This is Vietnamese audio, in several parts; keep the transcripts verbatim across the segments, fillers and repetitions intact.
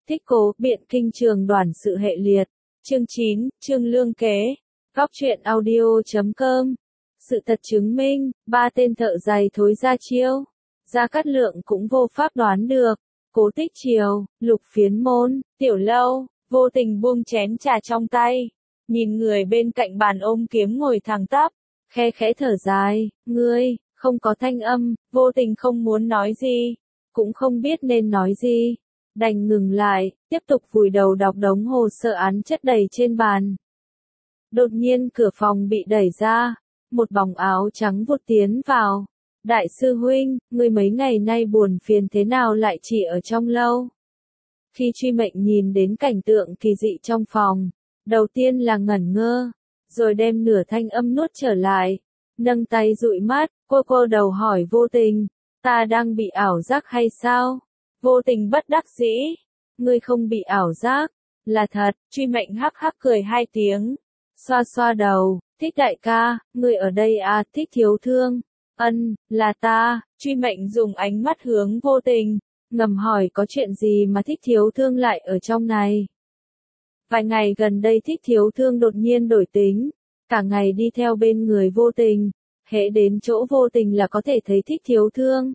Thích Cố, Biện Kinh Trường Đoàn Sự Hệ Liệt. Chương chín, Chương Lương Kế. Góc truyện audio chấm com. Sự thật chứng minh, ba tên thợ giày thối ra chiêu. Gia Cát Lượng cũng vô pháp đoán được. Cố Tích Triều, Lục Phiến Môn, Tiểu Lâu, vô tình buông chén trà trong tay. Nhìn người bên cạnh bàn ôm kiếm ngồi thẳng tắp. Khe khẽ thở dài, ngươi, không có thanh âm, vô tình không muốn nói gì. Cũng không biết nên nói gì. Đành ngừng lại, tiếp tục vùi đầu đọc đống hồ sơ án chất đầy trên bàn. Đột nhiên cửa phòng bị đẩy ra, một bóng áo trắng vụt tiến vào. Đại sư huynh, ngươi mấy ngày nay buồn phiền thế nào lại chỉ ở trong lâu? Khi Truy Mệnh nhìn đến cảnh tượng kỳ dị trong phòng, đầu tiên là ngẩn ngơ, rồi đem nửa thanh âm nuốt trở lại, nâng tay dụi mắt, cô cô đầu hỏi Vô Tình, ta đang bị ảo giác hay sao? Vô Tình bất đắc dĩ, ngươi không bị ảo giác, là thật. Truy Mệnh hắc hắc cười hai tiếng, xoa xoa đầu, Thích đại ca, ngươi ở đây à? Thích Thiếu Thương, ân, là ta. Truy Mệnh dùng ánh mắt hướng Vô Tình, ngầm hỏi có chuyện gì mà Thích Thiếu Thương lại ở trong này. Vài ngày gần đây Thích Thiếu Thương đột nhiên đổi tính, cả ngày đi theo bên người Vô Tình, hễ đến chỗ Vô Tình là có thể thấy Thích Thiếu Thương.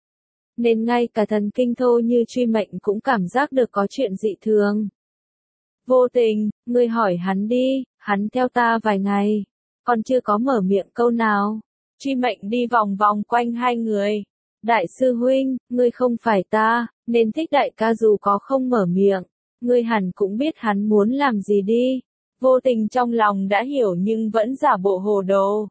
Nên ngay cả thần kinh thô như Truy Mệnh cũng cảm giác được có chuyện dị thường. Vô Tình, ngươi hỏi hắn đi, hắn theo ta vài ngày, còn chưa có mở miệng câu nào. Truy Mệnh đi vòng vòng quanh hai người. Đại sư huynh, ngươi không phải ta, nên Thích đại ca dù có không mở miệng, ngươi hẳn cũng biết hắn muốn làm gì đi. Vô Tình trong lòng đã hiểu nhưng vẫn giả bộ hồ đồ.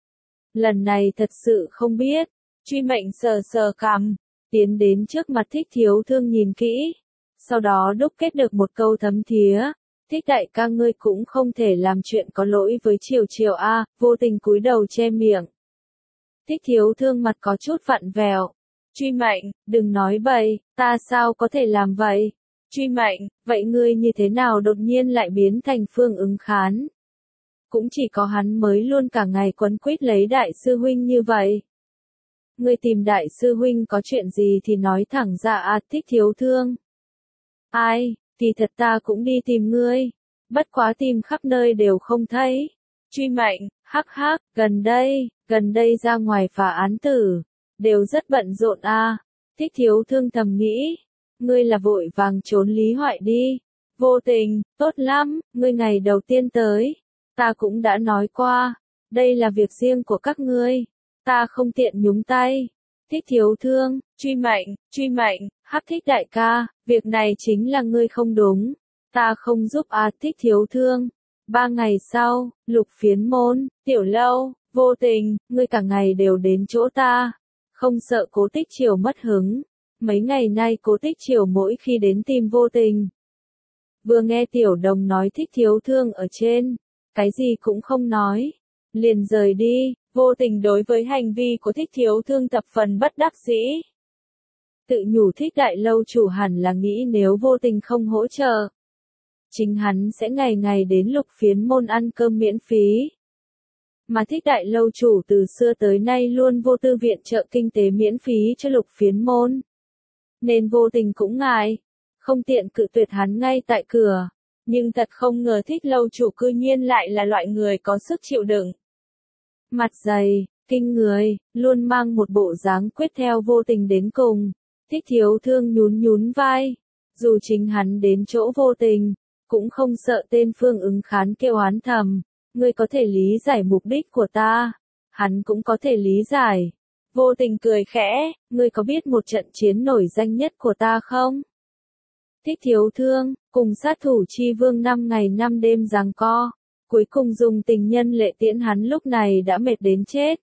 Lần này thật sự không biết. Truy Mệnh sờ sờ cằm, tiến đến trước mặt Thích Thiếu Thương nhìn kỹ, sau đó đúc kết được một câu thấm thía. Thích đại ca ngươi cũng không thể làm chuyện có lỗi với Triều Triều a. Vô Tình cúi đầu che miệng. Thích Thiếu Thương mặt có chút vặn vẹo. Truy Mệnh, đừng nói bậy, ta sao có thể làm vậy? Truy Mệnh, vậy ngươi như thế nào đột nhiên lại biến thành Phương Ứng Khán? Cũng chỉ có hắn mới luôn cả ngày quấn quýt lấy đại sư huynh như vậy. Ngươi tìm đại sư huynh có chuyện gì thì nói thẳng ra à? Thích Thiếu Thương. Ai, thì thật ta cũng đi tìm ngươi. Bất quá tìm khắp nơi đều không thấy. Truy Mệnh, hắc hắc, gần đây, gần đây ra ngoài phá án tử, đều rất bận rộn à. Thích Thiếu Thương thầm nghĩ, ngươi là vội vàng trốn Lý Hoại đi. Vô Tình, tốt lắm, ngươi ngày đầu tiên tới, ta cũng đã nói qua, đây là việc riêng của các ngươi, ta không tiện nhúng tay. Thích Thiếu Thương, Truy Mệnh, Truy Mệnh, hắc Thích đại ca, việc này chính là ngươi không đúng, ta không giúp à. Thích Thiếu Thương. Ba ngày sau, Lục Phiến Môn, Tiểu Lâu, Vô Tình, ngươi cả ngày đều đến chỗ ta, không sợ Cố Tích Triều mất hứng. Mấy ngày nay Cố Tích Triều mỗi khi đến tìm Vô Tình, vừa nghe Tiểu Đồng nói Thích Thiếu Thương ở trên, cái gì cũng không nói, liền rời đi. Vô Tình đối với hành vi của Thích Thiếu Thương thập phần bất đắc dĩ. Tự nhủ Thích đại lâu chủ hẳn là nghĩ nếu Vô Tình không hỗ trợ, chính hắn sẽ ngày ngày đến Lục Phiến Môn ăn cơm miễn phí. Mà Thích đại lâu chủ từ xưa tới nay luôn vô tư viện trợ kinh tế miễn phí cho Lục Phiến Môn. Nên Vô Tình cũng ngại, không tiện cự tuyệt hắn ngay tại cửa. Nhưng thật không ngờ Thích lâu chủ cư nhiên lại là loại người có sức chịu đựng. Mặt dày, kinh người, luôn mang một bộ dáng quyết theo Vô Tình đến cùng. Thích Thiếu Thương nhún nhún vai. Dù chính hắn đến chỗ Vô Tình, cũng không sợ tên Phương Ứng Khán kêu oán thầm. Ngươi có thể lý giải mục đích của ta. Hắn cũng có thể lý giải. Vô Tình cười khẽ, ngươi có biết một trận chiến nổi danh nhất của ta không? Thích Thiếu Thương, cùng sát thủ Chi Vương năm ngày năm đêm giằng co, cuối cùng dùng tình nhân lệ tiễn hắn lúc này đã mệt đến chết.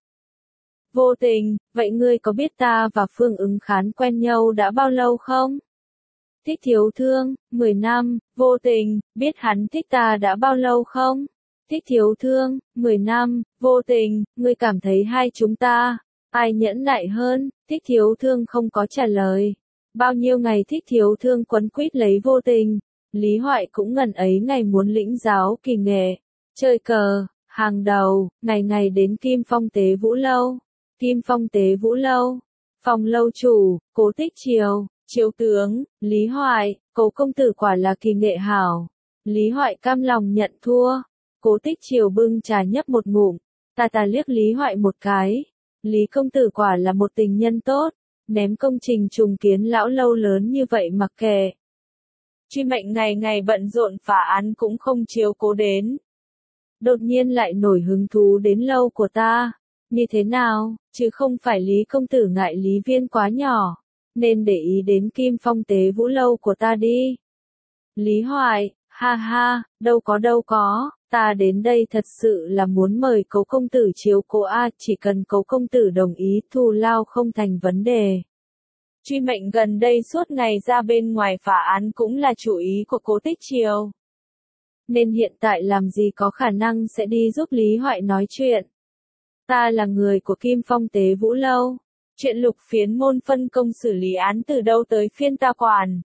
Vô Tình, vậy ngươi có biết ta và Phương Ứng Khán quen nhau đã bao lâu không? Thích Thiếu Thương, mười năm. Vô Tình, biết hắn thích ta đã bao lâu không? Thích Thiếu Thương, mười năm. Vô Tình, ngươi cảm thấy hai chúng ta, ai nhẫn nại hơn? Thích Thiếu Thương không có trả lời. Bao nhiêu ngày Thích Thiếu Thương quấn quýt lấy Vô Tình, Lý Hoại cũng ngần ấy ngày muốn lĩnh giáo kỳ nghệ, chơi cờ, hàng đầu, ngày ngày đến Kim Phong Tế Vũ Lâu. Kim Phong Tế Vũ Lâu, phòng lâu chủ, Cố Tích Triều, Chiếu tướng, Lý Hoại, Cố công tử quả là kỳ nghệ hảo. Lý Hoại cam lòng nhận thua. Cố Tích Triều bưng trà nhấp một ngụm, ta ta liếc Lý Hoại một cái. Lý công tử quả là một tình nhân tốt, ném công trình trùng kiến lão lâu lớn như vậy mặc kệ. Truy Mệnh ngày ngày bận rộn phá án cũng không chiếu cố đến. Đột nhiên lại nổi hứng thú đến lâu của ta. Như thế nào, chứ không phải Lý công tử ngại Lý Viên quá nhỏ, nên để ý đến Kim Phong Tế Vũ lâu của ta đi. Lý Hoài, ha ha, đâu có đâu có, ta đến đây thật sự là muốn mời Cố công tử chiếu cố a, chỉ cần Cố công tử đồng ý thù lao không thành vấn đề. Truy Mệnh gần đây suốt ngày ra bên ngoài phá án cũng là chủ ý của Cố Tích Triều. Nên hiện tại làm gì có khả năng sẽ đi giúp Lý Hoại nói chuyện. Ta là người của Kim Phong Tế Vũ lâu. Chuyện Lục Phiến môn phân công xử lý án từ đâu tới phiên ta quản.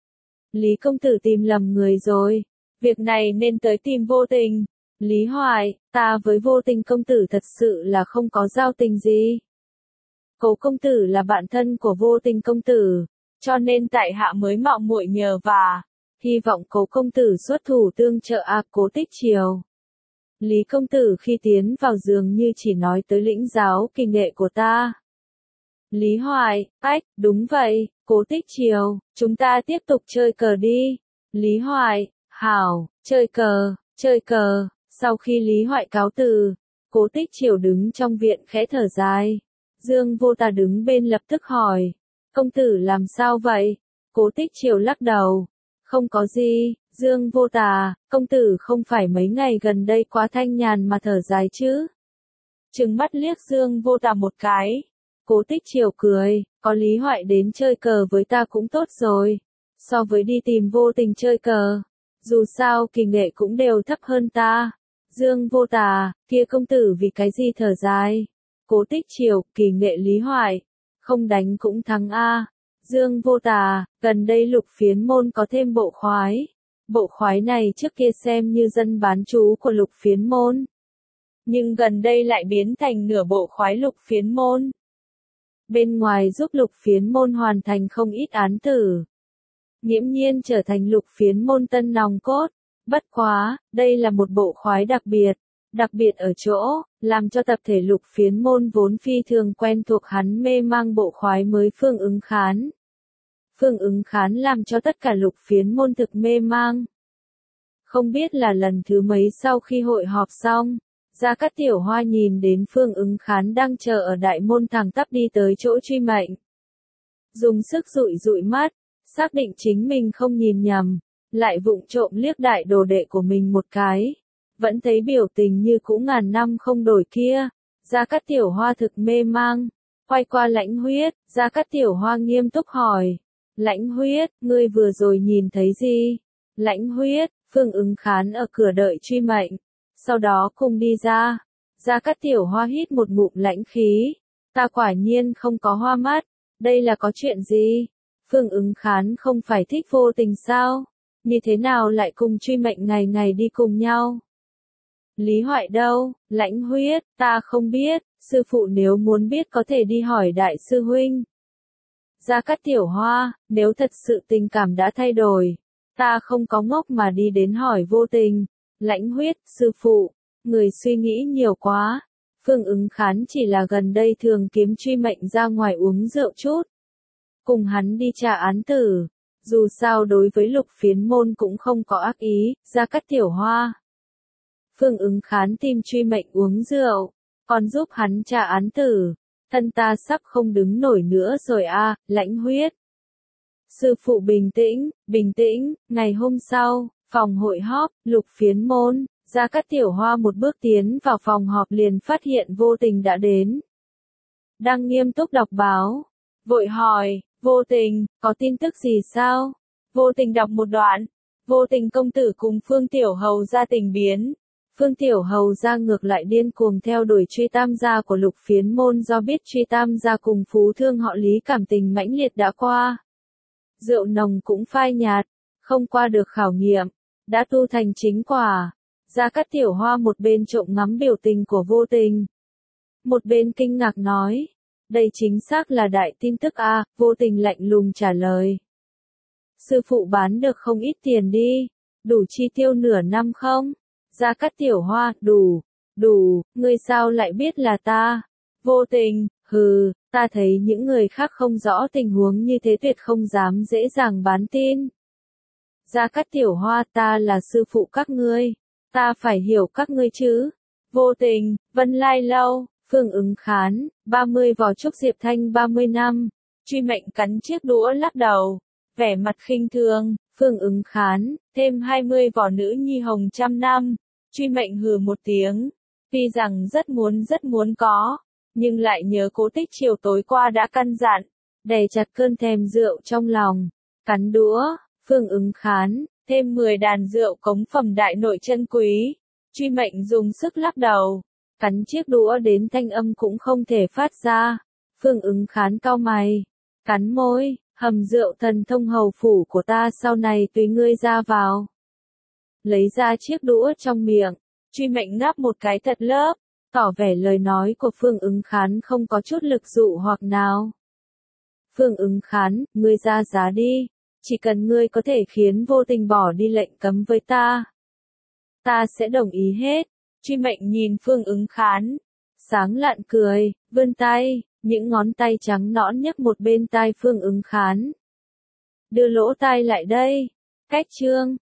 Lý công tử tìm lầm người rồi. Việc này nên tới tìm Vô Tình. Lý Hoài, ta với Vô Tình công tử thật sự là không có giao tình gì. Cố công tử là bạn thân của Vô Tình công tử, cho nên tại hạ mới mạo muội nhờ vả. Hy vọng Cố công tử xuất thủ tương trợ a Cố Tích Triều. Lý công tử khi tiến vào giường như chỉ nói tới lĩnh giáo kỳ nghệ của ta. Lý Hoài, ách, đúng vậy, Cố Tích Triều, chúng ta tiếp tục chơi cờ đi. Lý Hoài, hảo, chơi cờ, chơi cờ. Sau khi Lý Hoại cáo từ, Cố Tích Triều đứng trong viện khẽ thở dài. Dương Vô Tà đứng bên lập tức hỏi, công tử làm sao vậy? Cố Tích Triều lắc đầu, không có gì. Dương Vô Tà, công tử không phải mấy ngày gần đây quá thanh nhàn mà thở dài chứ? Trừng mắt liếc Dương Vô Tà một cái. Cố Tích Triều cười, có Lý Hoại đến chơi cờ với ta cũng tốt rồi. So với đi tìm Vô Tình chơi cờ, dù sao kỳ nghệ cũng đều thấp hơn ta. Dương Vô Tà, kia công tử vì cái gì thở dài? Cố Tích Triều, kỳ nghệ Lý Hoại, không đánh cũng thắng a. Dương Vô Tà, gần đây Lục Phiến môn có thêm bộ khoái. Bộ khoái này trước kia xem như dân bán trú của Lục Phiến môn, nhưng gần đây lại biến thành nửa bộ khoái Lục Phiến môn. Bên ngoài giúp Lục Phiến môn hoàn thành không ít án tử, nghiễm nhiên trở thành Lục Phiến môn tân nòng cốt. Bất quá, đây là một bộ khoái đặc biệt, đặc biệt ở chỗ, làm cho tập thể Lục Phiến môn vốn phi thường quen thuộc hắn mê mang bộ khoái mới Phương Ứng Khán. Phương Ứng Khán làm cho tất cả Lục Phiến môn thực mê mang. Không biết là lần thứ mấy sau khi hội họp xong, Gia Cát Tiểu Hoa nhìn đến Phương Ứng Khán đang chờ ở đại môn thẳng tắp đi tới chỗ Truy Mệnh. Dùng sức dụi dụi mắt, xác định chính mình không nhìn nhầm, lại vụng trộm liếc đại đồ đệ của mình một cái. Vẫn thấy biểu tình như cũ ngàn năm không đổi kia. Gia Cát Tiểu Hoa thực mê mang. Quay qua Lãnh Huyết, Gia Cát Tiểu Hoa nghiêm túc hỏi. Lãnh Huyết, ngươi vừa rồi nhìn thấy gì? Lãnh Huyết, Phương Ứng Khán ở cửa đợi Truy Mệnh. Sau đó cùng đi ra. Gia Cát Tiểu Hoa hít một ngụm lãnh khí. Ta quả nhiên không có hoa mắt. Đây là có chuyện gì? Phương Ứng Khán không phải thích Vô Tình sao? Như thế nào lại cùng Truy Mệnh ngày ngày đi cùng nhau? Lý Hoại đâu? Lãnh Huyết, ta không biết, sư phụ nếu muốn biết có thể đi hỏi đại sư huynh. Gia Cát Tiểu Hoa, nếu thật sự tình cảm đã thay đổi, ta không có ngốc mà đi đến hỏi Vô Tình. Lãnh Huyết, sư phụ, người suy nghĩ nhiều quá. Phương Ứng Khán chỉ là gần đây thường kiếm Truy Mệnh ra ngoài uống rượu chút, cùng hắn đi trả án tử. Dù sao đối với Lục Phiến môn cũng không có ác ý. Gia Cát Tiểu Hoa, Phương Ứng Khán tìm Truy Mệnh uống rượu, còn giúp hắn trả án tử. Thân ta sắp không đứng nổi nữa rồi a. À, Lãnh Huyết. Sư phụ bình tĩnh, bình tĩnh. Ngày hôm sau, phòng hội họp, Lục Phiến môn. Gia Cát Tiểu Hoa một bước tiến vào phòng họp liền phát hiện Vô Tình đã đến. Đang nghiêm túc đọc báo, vội hỏi, Vô Tình, có tin tức gì sao? Vô Tình đọc một đoạn. Vô Tình công tử cùng Phương Tiểu Hầu ra tình biến. Phương Tiểu Hầu ra ngược lại điên cuồng theo đuổi Truy Tam gia của Lục Phiến môn, do biết Truy Tam gia cùng phú thương họ Lý cảm tình mãnh liệt đã qua. Rượu nồng cũng phai nhạt, không qua được khảo nghiệm, đã tu thành chính quả. Gia Cát Tiểu Hoa một bên trộm ngắm biểu tình của Vô Tình, một bên kinh ngạc nói, Đây chính xác là đại tin tức a, Vô Tình lạnh lùng trả lời. Sư phụ bán được không ít tiền đi, đủ chi tiêu nửa năm không? Gia Cát Tiểu Hoa, đủ, đủ, ngươi sao lại biết là ta? Vô Tình, hừ, ta thấy những người khác không rõ tình huống như thế tuyệt không dám dễ dàng bán tin. Gia Cát Tiểu Hoa, ta là sư phụ các ngươi, ta phải hiểu các ngươi chứ. Vô Tình, Vân Lai Lâu, Phương Ứng Khán, ba mươi vỏ trúc Diệp Thanh ba mươi năm. Truy Mệnh cắn chiếc đũa lắc đầu, vẻ mặt khinh thường. Phương Ứng Khán, thêm hai mươi vỏ nữ nhi hồng trăm năm. Truy Mệnh hừ một tiếng, tuy rằng rất muốn rất muốn có, nhưng lại nhớ Cố Tích chiều tối qua đã căn dặn, đè chặt cơn thèm rượu trong lòng, cắn đũa. Phương Ứng Khán, thêm mười đàn rượu cống phẩm đại nội chân quý. Truy Mệnh dùng sức lắc đầu, cắn chiếc đũa đến thanh âm cũng không thể phát ra. Phương Ứng Khán cau mày, cắn môi, hầm rượu thần thông hầu phủ của ta sau này tùy ngươi ra vào. Lấy ra chiếc đũa trong miệng, Truy Mệnh ngáp một cái thật lớp, tỏ vẻ lời nói của Phương Ứng Khán không có chút lực dụ hoặc nào. Phương Ứng Khán, ngươi ra giá đi, chỉ cần ngươi có thể khiến Vô Tình bỏ đi lệnh cấm với ta, ta sẽ đồng ý hết. Truy Mệnh nhìn Phương Ứng Khán, sáng lạn cười, vươn tay, những ngón tay trắng nõn nhấc một bên tai Phương Ứng Khán. Đưa lỗ tai lại đây. Cách chương